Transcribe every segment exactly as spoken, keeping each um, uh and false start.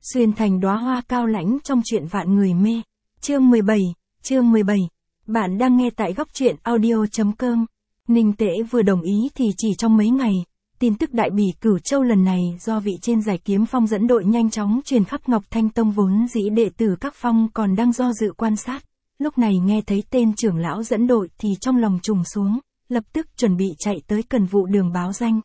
Xuyên thành đóa hoa cao lãnh trong truyện vạn người mê. Chương mười bảy, chương mười bảy. Bạn đang nghe tại góc truyện audio.com. Ninh Tễ vừa đồng ý thì chỉ trong mấy ngày, tin tức đại bỉ Cửu Châu lần này do vị trên giải kiếm phong dẫn đội nhanh chóng truyền khắp Ngọc Thanh Tông, vốn dĩ đệ tử các phong còn đang do dự quan sát. Lúc này nghe thấy tên trưởng lão dẫn đội thì trong lòng trùng xuống, lập tức chuẩn bị chạy tới Cần Vụ Đường báo danh.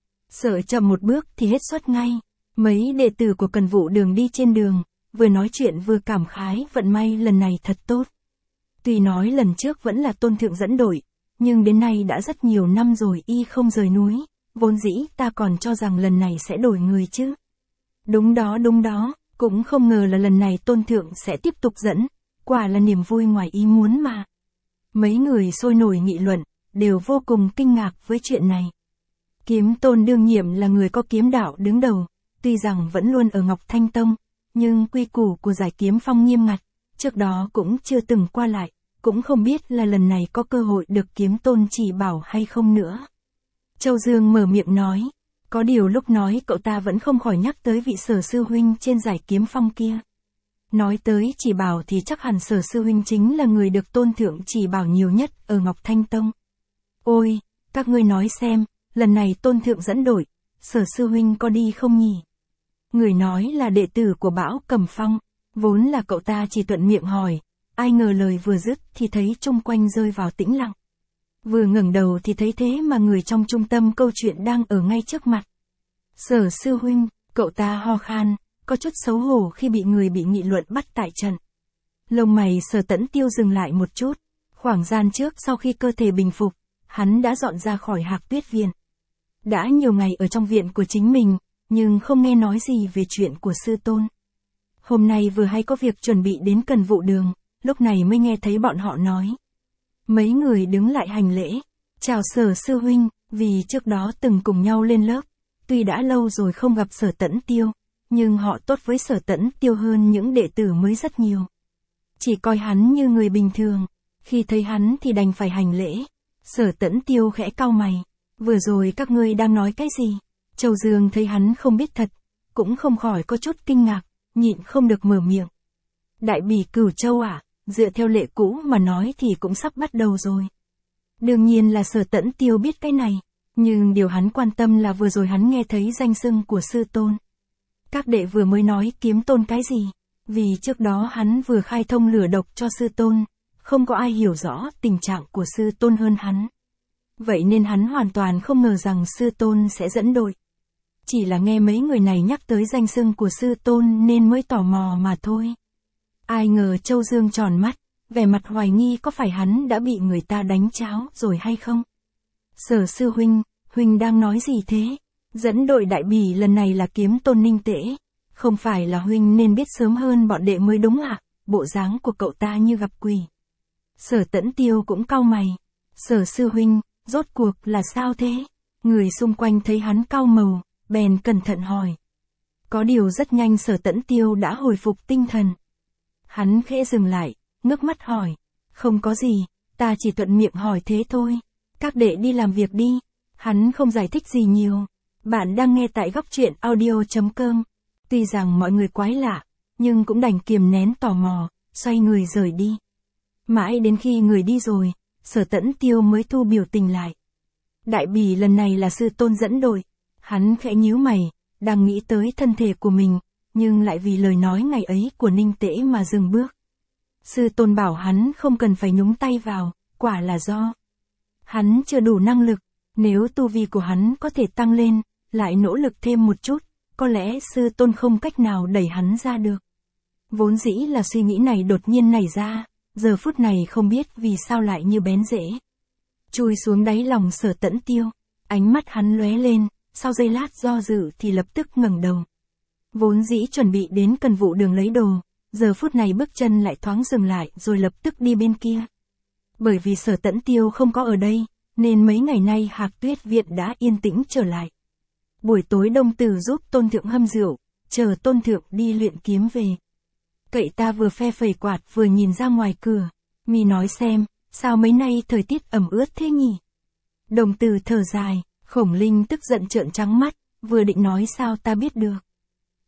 Sợ chậm một bước thì hết suất ngay. Mấy đệ tử của Cần Vụ Đường đi trên đường, vừa nói chuyện vừa cảm khái vận may lần này thật tốt. Tuy nói lần trước vẫn là Tôn Thượng dẫn đội, nhưng đến nay đã rất nhiều năm rồi y không rời núi, vốn dĩ ta còn cho rằng lần này sẽ đổi người chứ. Đúng đó đúng đó, cũng không ngờ là lần này Tôn Thượng sẽ tiếp tục dẫn, quả là niềm vui ngoài ý muốn mà. Mấy người sôi nổi nghị luận, đều vô cùng kinh ngạc với chuyện này. Kiếm Tôn đương nhiệm là người có kiếm đạo đứng đầu, tuy rằng vẫn luôn ở Ngọc Thanh Tông, nhưng quy củ của giải kiếm phong nghiêm ngặt, trước đó cũng chưa từng qua lại, cũng không biết là lần này có cơ hội được Kiếm Tôn chỉ bảo hay không nữa. Châu Dương mở miệng nói, có điều lúc nói cậu ta vẫn không khỏi nhắc tới vị Sở sư huynh trên giải kiếm phong kia. Nói tới chỉ bảo thì chắc hẳn Sở sư huynh chính là người được Tôn Thượng chỉ bảo nhiều nhất ở Ngọc Thanh Tông. Ôi, các ngươi nói xem, lần này Tôn Thượng dẫn đội, Sở sư huynh có đi không nhỉ? Người nói là đệ tử của Bão Cầm Phong, vốn là cậu ta chỉ thuận miệng hỏi, ai ngờ lời vừa dứt thì thấy chung quanh rơi vào tĩnh lặng. Vừa ngẩng đầu thì thấy thế mà người trong trung tâm câu chuyện đang ở ngay trước mặt. Sở sư huynh, cậu ta ho khan, có chút xấu hổ khi bị người bị nghị luận bắt tại trận. Lông mày Sở Tẫn Tiêu dừng lại một chút, khoảng gian trước sau khi cơ thể bình phục, hắn đã dọn ra khỏi Hạc Tuyết Viện. Đã nhiều ngày ở trong viện của chính mình, nhưng không nghe nói gì về chuyện của sư tôn. Hôm nay vừa hay có việc chuẩn bị đến Cần Vụ Đường, lúc này mới nghe thấy bọn họ nói. Mấy người đứng lại hành lễ, chào Sở sư huynh, vì trước đó từng cùng nhau lên lớp, tuy đã lâu rồi không gặp Sở Tẫn Tiêu, nhưng họ tốt với Sở Tẫn Tiêu hơn những đệ tử mới rất nhiều. Chỉ coi hắn như người bình thường, khi thấy hắn thì đành phải hành lễ. Sở Tẫn Tiêu khẽ cau mày, vừa rồi các ngươi đang nói cái gì? Châu Dương thấy hắn không biết thật, cũng không khỏi có chút kinh ngạc, nhịn không được mở miệng. Đại bỉ Cửu Châu à, dựa theo lệ cũ mà nói thì cũng sắp bắt đầu rồi. Đương nhiên là Sở Tẫn Tiêu biết cái này, nhưng điều hắn quan tâm là vừa rồi hắn nghe thấy danh xưng của sư tôn. Các đệ vừa mới nói Kiếm Tôn cái gì, vì trước đó hắn vừa khai thông lửa độc cho sư tôn, không có ai hiểu rõ tình trạng của sư tôn hơn hắn. Vậy nên hắn hoàn toàn không ngờ rằng sư tôn sẽ dẫn đội. Chỉ là nghe mấy người này nhắc tới danh xưng của sư tôn nên mới tò mò mà thôi. Ai ngờ Châu Dương tròn mắt, vẻ mặt hoài nghi có phải hắn đã bị người ta đánh cháo rồi hay không? Sở sư huynh, huynh đang nói gì thế? Dẫn đội đại bỉ lần này là Kiếm Tôn Ninh Tễ, không phải là huynh nên biết sớm hơn bọn đệ mới đúng ạ? Bộ dáng của cậu ta như gặp quỷ. Sở Tẫn Tiêu cũng cau mày. Sở sư huynh, rốt cuộc là sao thế? Người xung quanh thấy hắn cau màu, bèn cẩn thận hỏi. Có điều rất nhanh Sở Tẫn Tiêu đã hồi phục tinh thần. Hắn khẽ dừng lại, ngước mắt hỏi. Không có gì, ta chỉ thuận miệng hỏi thế thôi. Các đệ đi làm việc đi. Hắn không giải thích gì nhiều. Bạn đang nghe tại góc truyện audio.com. Tuy rằng mọi người quái lạ, nhưng cũng đành kiềm nén tò mò, xoay người rời đi. Mãi đến khi người đi rồi, Sở Tẫn Tiêu mới thu biểu tình lại. Đại bỉ lần này là sư tôn dẫn đội. Hắn khẽ nhíu mày, đang nghĩ tới thân thể của mình, nhưng lại vì lời nói ngày ấy của Ninh Tễ mà dừng bước. Sư tôn bảo hắn không cần phải nhúng tay vào, quả là do hắn chưa đủ năng lực, nếu tu vi của hắn có thể tăng lên, lại nỗ lực thêm một chút, có lẽ sư tôn không cách nào đẩy hắn ra được. Vốn dĩ là suy nghĩ này đột nhiên nảy ra, giờ phút này không biết vì sao lại như bén rễ. Chui xuống đáy lòng Sở Tẫn Tiêu, ánh mắt hắn lóe lên, sau giây lát do dự thì lập tức ngẩng đầu. Vốn dĩ chuẩn bị đến Cần Vụ Đường lấy đồ, giờ phút này bước chân lại thoáng dừng lại rồi lập tức đi bên kia. Bởi vì Sở Tẫn Tiêu không có ở đây, nên mấy ngày nay Hạc Tuyết Viện đã yên tĩnh trở lại. Buổi tối Đông Tử giúp Tôn Thượng hâm rượu, chờ Tôn Thượng đi luyện kiếm về. Cậy ta vừa phe phẩy quạt vừa nhìn ra ngoài cửa, mi nói xem, sao mấy nay thời tiết ẩm ướt thế nhỉ? Đồng Tử thở dài, Khổng Linh tức giận trợn trắng mắt, vừa định nói sao ta biết được.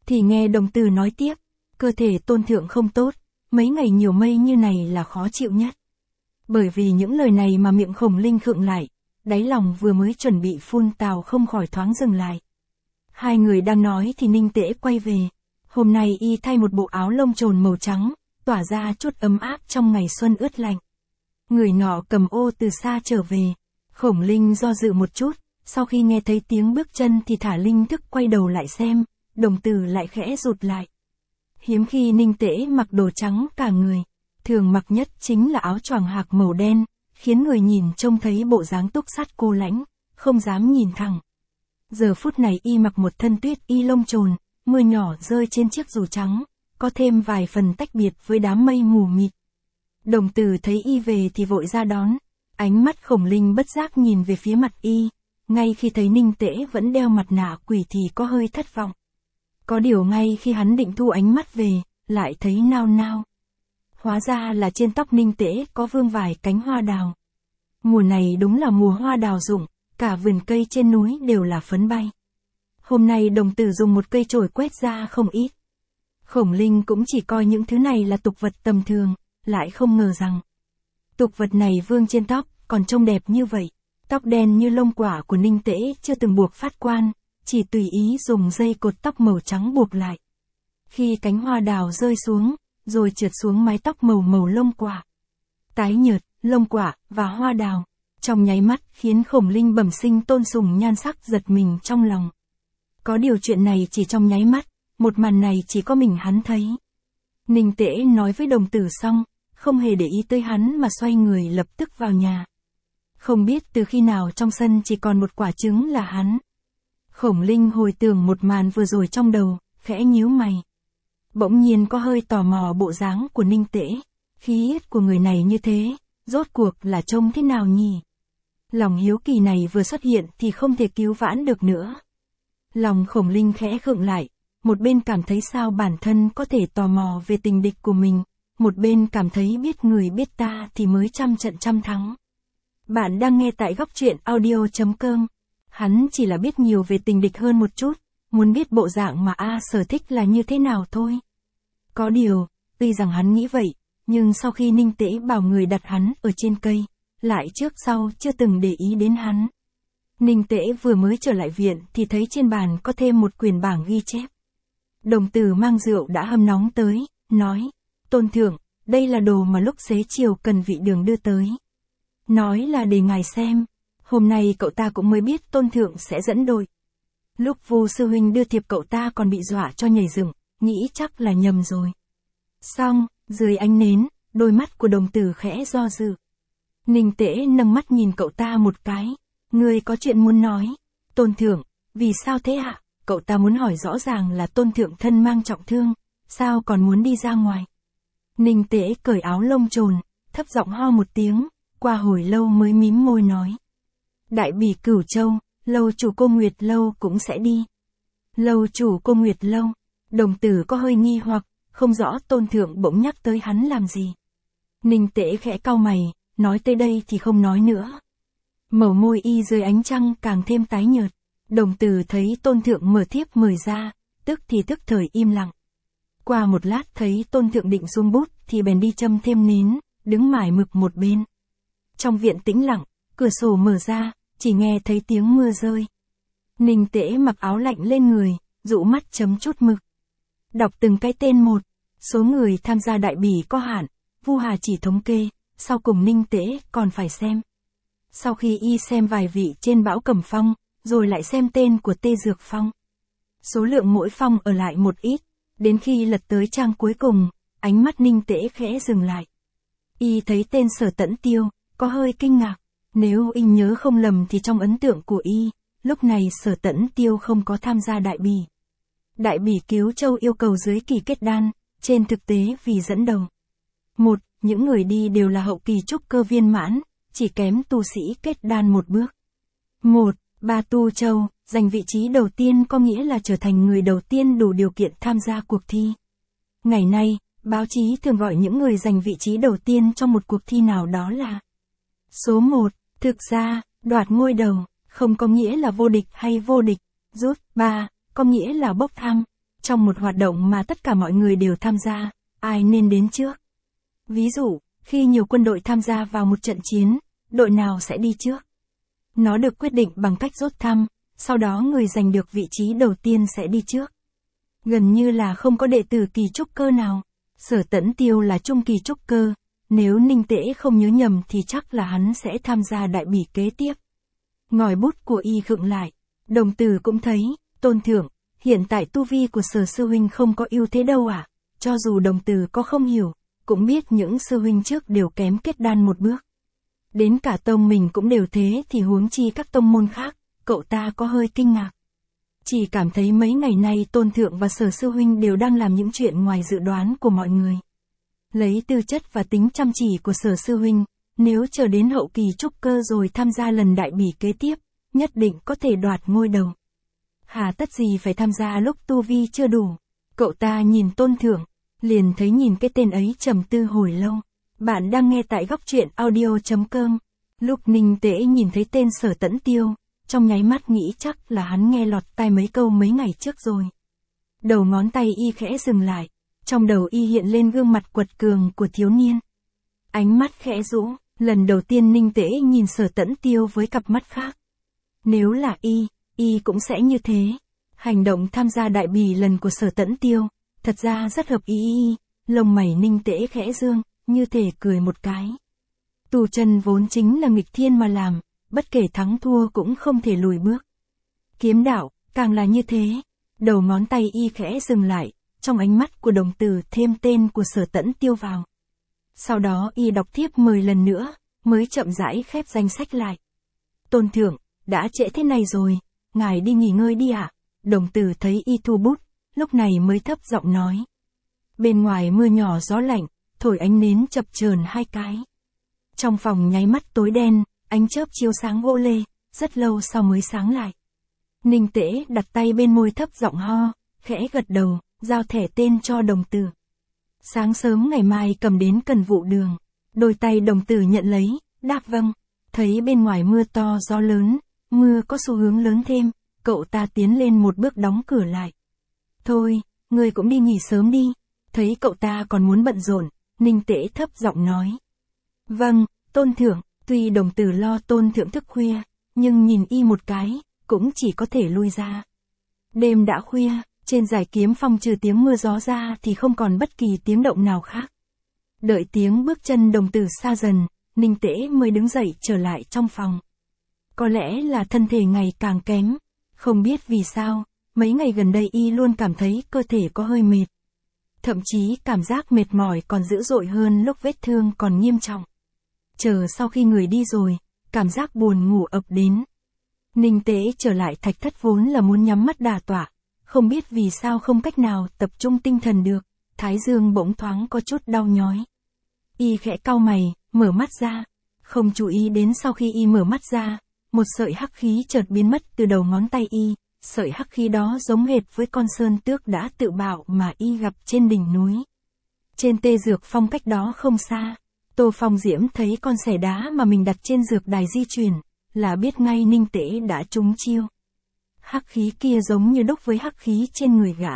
Thì nghe đồng từ nói tiếp, cơ thể tôn thượng không tốt, mấy ngày nhiều mây như này là khó chịu nhất. Bởi vì những lời này mà miệng Khổng Linh khựng lại, đáy lòng vừa mới chuẩn bị phun tào không khỏi thoáng dừng lại. Hai người đang nói thì Ninh Tễ quay về. Hôm nay y thay một bộ áo lông trồn màu trắng, tỏa ra chút ấm áp trong ngày xuân ướt lạnh. Người nọ cầm ô từ xa trở về. Khổng Linh do dự một chút, sau khi nghe thấy tiếng bước chân thì thả linh thức quay đầu lại xem, đồng tử lại khẽ rụt lại. Hiếm khi Ninh Tễ mặc đồ trắng cả người, thường mặc nhất chính là áo choàng hạc màu đen, khiến người nhìn trông thấy bộ dáng túc sát cô lãnh, không dám nhìn thẳng. Giờ phút này y mặc một thân tuyết y lông trồn, mưa nhỏ rơi trên chiếc dù trắng, có thêm vài phần tách biệt với đám mây mù mịt. Đồng tử thấy y về thì vội ra đón, ánh mắt Khổng Linh bất giác nhìn về phía mặt y, ngay khi thấy Ninh Tễ vẫn đeo mặt nạ quỷ thì có hơi thất vọng. Có điều ngay khi hắn định thu ánh mắt về, lại thấy nao nao. Hóa ra là trên tóc Ninh Tễ có vương vài cánh hoa đào. Mùa này đúng là mùa hoa đào rụng, cả vườn cây trên núi đều là phấn bay. Hôm nay đồng tử dùng một cây chổi quét ra không ít. Khổng Linh cũng chỉ coi những thứ này là tục vật tầm thường, lại không ngờ rằng tục vật này vương trên tóc, còn trông đẹp như vậy. Tóc đen như lông quả của Ninh Tễ chưa từng buộc phát quan, chỉ tùy ý dùng dây cột tóc màu trắng buộc lại. Khi cánh hoa đào rơi xuống, rồi trượt xuống mái tóc màu màu lông quả. Tái nhợt, lông quả, và hoa đào, trong nháy mắt khiến Khổng Linh bẩm sinh tôn sùng nhan sắc giật mình trong lòng. Có điều chuyện này chỉ trong nháy mắt, một màn này chỉ có mình hắn thấy. Ninh Tễ nói với đồng tử xong, không hề để ý tới hắn mà xoay người lập tức vào nhà. Không biết từ khi nào trong sân chỉ còn một quả trứng là hắn. Khổng Linh hồi tưởng một màn vừa rồi trong đầu, khẽ nhíu mày. Bỗng nhiên có hơi tò mò bộ dáng của Ninh Tễ, khí huyết của người này như thế, rốt cuộc là trông thế nào nhỉ? Lòng hiếu kỳ này vừa xuất hiện thì không thể cứu vãn được nữa. Lòng Khổng Linh khẽ khựng lại, một bên cảm thấy sao bản thân có thể tò mò về tình địch của mình, một bên cảm thấy biết người biết ta thì mới trăm trận trăm thắng. Bạn đang nghe tại góc truyện audio chấm com. Hắn chỉ là biết nhiều về tình địch hơn một chút, muốn biết bộ dạng mà A sở thích là như thế nào thôi. Có điều, tuy rằng hắn nghĩ vậy, nhưng sau khi Ninh Tễ bảo người đặt hắn ở trên cây, lại trước sau chưa từng để ý đến hắn. Ninh Tễ vừa mới trở lại viện thì thấy trên bàn có thêm một quyển bảng ghi chép. Đồng tử mang rượu đã hâm nóng tới, nói, Tôn thượng, đây là đồ mà lúc xế chiều cần vị đường đưa tới. Nói là để ngài xem, hôm nay cậu ta cũng mới biết Tôn thượng sẽ dẫn đội. Lúc Vu sư huynh đưa thiệp cậu ta còn bị dọa cho nhảy dựng, nghĩ chắc là nhầm rồi. Xong, dưới ánh nến, đôi mắt của đồng tử khẽ do dự. Ninh Tễ nâng mắt nhìn cậu ta một cái, ngươi có chuyện muốn nói. Tôn thượng, vì sao thế ạ? À? Cậu ta muốn hỏi rõ ràng là Tôn thượng thân mang trọng thương, sao còn muốn đi ra ngoài? Ninh Tễ cởi áo lông trồn, thấp giọng ho một tiếng, qua hồi lâu mới mím môi nói. Đại bỉ Cửu Châu, lâu chủ cô Nguyệt Lâu cũng sẽ đi. Lâu chủ cô Nguyệt Lâu, đồng tử có hơi nghi hoặc, không rõ Tôn thượng bỗng nhắc tới hắn làm gì. Ninh Tễ khẽ cau mày, nói tới đây thì không nói nữa. Màu môi y dưới ánh trăng càng thêm tái nhợt, đồng tử thấy Tôn thượng mở thiếp mời ra, tức thì tức thời im lặng. Qua một lát thấy Tôn thượng định xuống bút thì bèn đi châm thêm nến, đứng mải mực một bên. Trong viện tĩnh lặng, cửa sổ mở ra, chỉ nghe thấy tiếng mưa rơi. Ninh Tễ mặc áo lạnh lên người, dụ mắt chấm chút mực. Đọc từng cái tên một, số người tham gia đại bỉ có hạn, Vu Hà chỉ thống kê, sau cùng Ninh Tễ còn phải xem. Sau khi y xem vài vị trên bão Cẩm Phong, rồi lại xem tên của Tê Dược Phong. Số lượng mỗi phong ở lại một ít, đến khi lật tới trang cuối cùng, ánh mắt Ninh Tễ khẽ dừng lại. Y thấy tên Sở Tẫn Tiêu, có hơi kinh ngạc, nếu y nhớ không lầm thì trong ấn tượng của y, lúc này Sở Tẫn Tiêu không có tham gia đại bỉ. Đại bỉ Cứu Châu yêu cầu dưới kỳ kết đan, trên thực tế vì dẫn đầu. Một, những người đi đều là hậu kỳ trúc cơ viên mãn, chỉ kém tu sĩ kết đan một bước. Một, ba tu châu, giành vị trí đầu tiên có nghĩa là trở thành người đầu tiên đủ điều kiện tham gia cuộc thi. Ngày nay, báo chí thường gọi những người giành vị trí đầu tiên trong một cuộc thi nào đó là số một, thực ra, đoạt ngôi đầu, không có nghĩa là vô địch hay vô địch, rút, ba, có nghĩa là bốc thăm. Trong một hoạt động mà tất cả mọi người đều tham gia, ai nên đến trước? Ví dụ, khi nhiều quân đội tham gia vào một trận chiến, đội nào sẽ đi trước? Nó được quyết định bằng cách rút thăm, sau đó người giành được vị trí đầu tiên sẽ đi trước. Gần như là không có đệ tử kỳ trúc cơ nào. Sở Tẫn Tiêu là trung kỳ trúc cơ, nếu Ninh Tễ không nhớ nhầm thì chắc là hắn sẽ tham gia đại bỉ kế tiếp. Ngòi bút của y khựng lại, đồng tử cũng thấy, Tôn Thượng, hiện tại tu vi của Sở sư huynh không có ưu thế đâu à, cho dù đồng tử có không hiểu, cũng biết những sư huynh trước đều kém kết đan một bước. Đến cả tông mình cũng đều thế thì huống chi các tông môn khác, cậu ta có hơi kinh ngạc. Chỉ cảm thấy mấy ngày nay Tôn Thượng và Sở sư huynh đều đang làm những chuyện ngoài dự đoán của mọi người. Lấy tư chất và tính chăm chỉ của Sở sư huynh, nếu chờ đến hậu kỳ trúc cơ rồi tham gia lần đại bỉ kế tiếp, nhất định có thể đoạt ngôi đầu. Hà tất gì phải tham gia lúc tu vi chưa đủ. Cậu ta nhìn Tôn Thượng, liền thấy nhìn cái tên ấy trầm tư hồi lâu. Bạn đang nghe tại góc truyện audio chấm com. Lúc Ninh Tễ nhìn thấy tên Sở Tẫn Tiêu, trong nháy mắt nghĩ chắc là hắn nghe lọt tai mấy câu mấy ngày trước rồi. Đầu ngón tay y khẽ dừng lại, trong đầu y hiện lên gương mặt quật cường của thiếu niên. Ánh mắt khẽ rũ, lần đầu tiên Ninh Tễ nhìn Sở Tẫn Tiêu với cặp mắt khác. Nếu là y, y cũng sẽ như thế. Hành động tham gia đại bỉ lần của Sở Tẫn Tiêu, thật ra rất hợp ý y, lông mày Ninh Tễ khẽ dương, như thể cười một cái. Tu chân vốn chính là nghịch thiên mà làm, bất kể thắng thua cũng không thể lùi bước. Kiếm đạo, càng là như thế. Đầu ngón tay y khẽ dừng lại, trong ánh mắt của đồng tử thêm tên của Sở Tẫn Tiêu vào. Sau đó y đọc tiếp mười lần nữa, mới chậm rãi khép danh sách lại. Tôn Thượng, đã trễ thế này rồi, ngài đi nghỉ ngơi đi ạ. Đồng tử thấy y thu bút, lúc này mới thấp giọng nói. Bên ngoài mưa nhỏ gió lạnh, thổi ánh nến chập chờn hai cái. Trong phòng nháy mắt tối đen, ánh chớp chiếu sáng gỗ lê, rất lâu sau mới sáng lại. Ninh Tễ đặt tay bên môi thấp giọng ho, khẽ gật đầu, giao thẻ tên cho đồng tử. Sáng sớm ngày mai cầm đến Cần Vụ Đường. Đôi tay đồng tử nhận lấy, đáp vâng. Thấy bên ngoài mưa to gió lớn, mưa có xu hướng lớn thêm, cậu ta tiến lên một bước đóng cửa lại. Thôi, ngươi cũng đi nghỉ sớm đi. Thấy cậu ta còn muốn bận rộn, Ninh Tễ thấp giọng nói. Vâng, Tôn Thượng. Tuy đồng tử lo Tôn Thượng thức khuya, nhưng nhìn y một cái, cũng chỉ có thể lui ra. Đêm đã khuya, trên dải Kiếm Phong trừ tiếng mưa gió ra thì không còn bất kỳ tiếng động nào khác. Đợi tiếng bước chân đồng tử xa dần, Ninh Tễ mới đứng dậy trở lại trong phòng. Có lẽ là thân thể ngày càng kém, không biết vì sao, mấy ngày gần đây y luôn cảm thấy cơ thể có hơi mệt. Thậm chí cảm giác mệt mỏi còn dữ dội hơn lúc vết thương còn nghiêm trọng. Chờ sau khi người đi rồi, cảm giác buồn ngủ ập đến. Ninh Tễ trở lại thạch thất vốn là muốn nhắm mắt đả tọa, không biết vì sao không cách nào tập trung tinh thần được, thái dương bỗng thoáng có chút đau nhói. Y khẽ cau mày, mở mắt ra, không chú ý đến sau khi y mở mắt ra, một sợi hắc khí chợt biến mất từ đầu ngón tay y, sợi hắc khí đó giống hệt với con sơn tước đã tự bạo mà y gặp trên đỉnh núi. Trên Tê Dược Phong cách đó không xa, Tô Phong Diễm thấy con xẻ đá mà mình đặt trên dược đài di chuyển, là biết ngay Ninh Tễ đã trúng chiêu. Hắc khí kia giống như đúc với hắc khí trên người gã.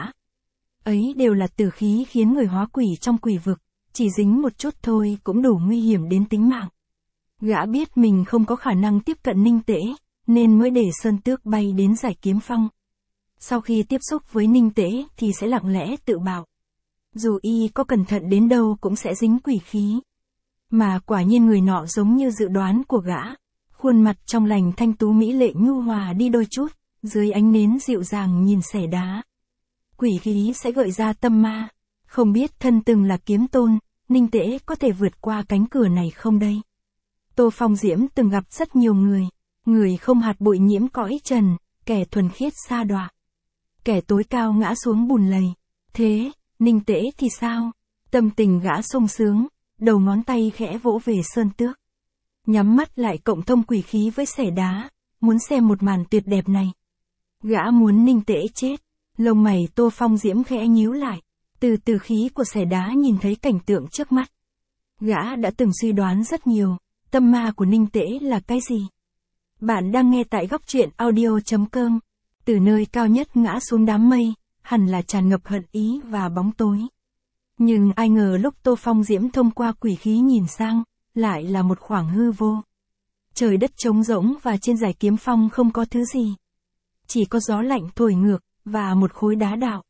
Ấy đều là tử khí khiến người hóa quỷ trong quỷ vực, chỉ dính một chút thôi cũng đủ nguy hiểm đến tính mạng. Gã biết mình không có khả năng tiếp cận Ninh Tễ, nên mới để Sơn Tước bay đến dải Kiếm Phong. Sau khi tiếp xúc với Ninh Tễ thì sẽ lặng lẽ tự bạo. Dù y có cẩn thận đến đâu cũng sẽ dính quỷ khí. Mà quả nhiên người nọ giống như dự đoán của gã. Khuôn mặt trong lành thanh tú mỹ lệ nhu hòa đi đôi chút, dưới ánh nến dịu dàng nhìn xẻ đá. Quỷ khí sẽ gợi ra tâm ma. Không biết thân từng là kiếm tôn, Ninh Tễ có thể vượt qua cánh cửa này không đây? Tô Phong Diễm từng gặp rất nhiều người. Người không hạt bụi nhiễm cõi trần, kẻ thuần khiết sa đọa. Kẻ tối cao ngã xuống bùn lầy. Thế, Ninh Tễ thì sao? Tâm tình gã sung sướng, đầu ngón tay khẽ vỗ về Sơn Tước. Nhắm mắt lại cộng thông quỷ khí với xẻ đá, muốn xem một màn tuyệt đẹp này. Gã muốn Ninh Tễ chết, lông mày Tô Phong Diễm khẽ nhíu lại, từ từ khí của xẻ đá nhìn thấy cảnh tượng trước mắt. Gã đã từng suy đoán rất nhiều, tâm ma của Ninh Tễ là cái gì? Bạn đang nghe tại góc truyện audio chấm com. Từ nơi cao nhất ngã xuống đám mây, hẳn là tràn ngập hận ý và bóng tối. Nhưng ai ngờ lúc Tô Phong Diễm thông qua quỷ khí nhìn sang, lại là một khoảng hư vô. Trời đất trống rỗng và trên dải kiếm phong không có thứ gì. Chỉ có gió lạnh thổi ngược, và một khối đá đạo.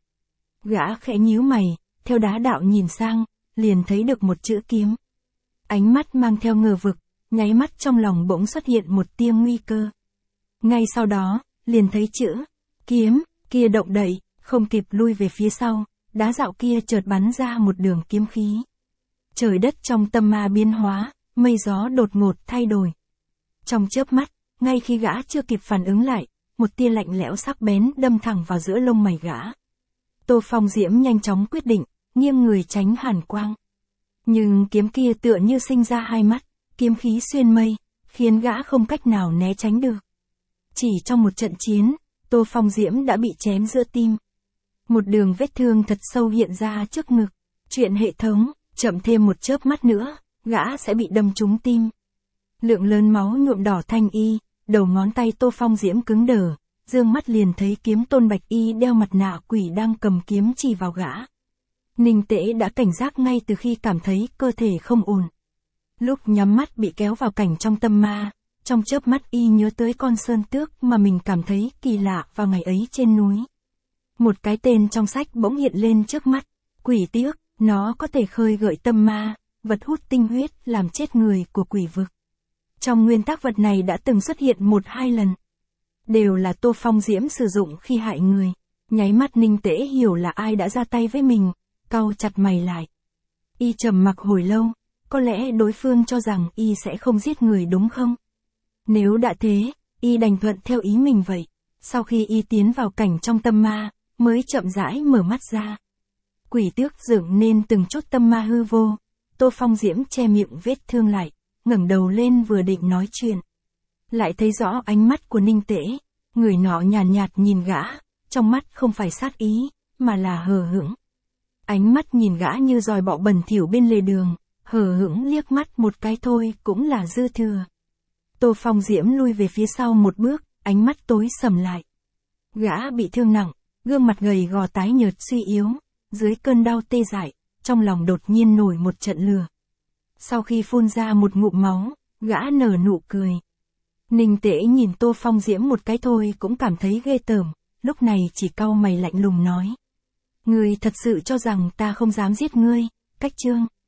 Gã khẽ nhíu mày, theo đá đạo nhìn sang, liền thấy được một chữ kiếm. Ánh mắt mang theo ngờ vực, nháy mắt trong lòng bỗng xuất hiện một tia nguy cơ. Ngay sau đó, liền thấy chữ kiếm kia động đậy, không kịp lui về phía sau, đá dạo kia chợt bắn ra một đường kiếm khí. Trời đất trong tâm ma biến hóa, mây gió đột ngột thay đổi. Trong chớp mắt, ngay khi gã chưa kịp phản ứng lại, một tia lạnh lẽo sắc bén đâm thẳng vào giữa lông mày gã. Tô Phong Diễm nhanh chóng quyết định, nghiêng người tránh hàn quang. Nhưng kiếm kia tựa như sinh ra hai mắt, kiếm khí xuyên mây, khiến gã không cách nào né tránh được. Chỉ trong một trận chiến, Tô Phong Diễm đã bị chém giữa tim. Một đường vết thương thật sâu hiện ra trước ngực. Chuyện hệ thống, chậm thêm một chớp mắt nữa, gã sẽ bị đâm trúng tim. Lượng lớn máu nhuộm đỏ thanh y, đầu ngón tay Tô Phong Diễm cứng đờ, dương mắt liền thấy kiếm tôn bạch y đeo mặt nạ quỷ đang cầm kiếm chỉ vào gã. Ninh Tễ đã cảnh giác ngay từ khi cảm thấy cơ thể không ổn. Lúc nhắm mắt bị kéo vào cảnh trong tâm ma, trong chớp mắt y nhớ tới con sơn tước mà mình cảm thấy kỳ lạ vào ngày ấy trên núi. Một cái tên trong sách bỗng hiện lên trước mắt, quỷ tước, nó có thể khơi gợi tâm ma, vật hút tinh huyết làm chết người của quỷ vực. Trong nguyên tắc vật này đã từng xuất hiện một hai lần. Đều là Tô Phong Diễm sử dụng khi hại người. Nháy mắt Ninh Tễ hiểu là ai đã ra tay với mình, cau chặt mày lại. Y trầm mặc hồi lâu, có lẽ đối phương cho rằng y sẽ không giết người đúng không? Nếu đã thế, y đành thuận theo ý mình vậy. Sau khi y tiến vào cảnh trong tâm ma, mới chậm rãi mở mắt ra. Quỷ tước dựng nên từng chút tâm ma hư vô. Tô Phong Diễm che miệng vết thương lại, ngẩng đầu lên vừa định nói chuyện. Lại thấy rõ ánh mắt của Ninh Tễ, người nọ nhàn nhạt, nhạt nhìn gã, trong mắt không phải sát ý, mà là hờ hững. Ánh mắt nhìn gã như dòi bọ bẩn thỉu bên lề đường, hờ hững liếc mắt một cái thôi cũng là dư thừa. Tô Phong Diễm lui về phía sau một bước, ánh mắt tối sầm lại. Gã bị thương nặng, gương mặt gầy gò tái nhợt suy yếu, dưới cơn đau tê dại, trong lòng đột nhiên nổi một trận lửa. Sau khi phun ra một ngụm máu, gã nở nụ cười. Ninh Tễ nhìn Tô Phong Diễm một cái thôi cũng cảm thấy ghê tởm, lúc này chỉ cau mày lạnh lùng nói. Ngươi thật sự cho rằng ta không dám giết ngươi, Cách Chương.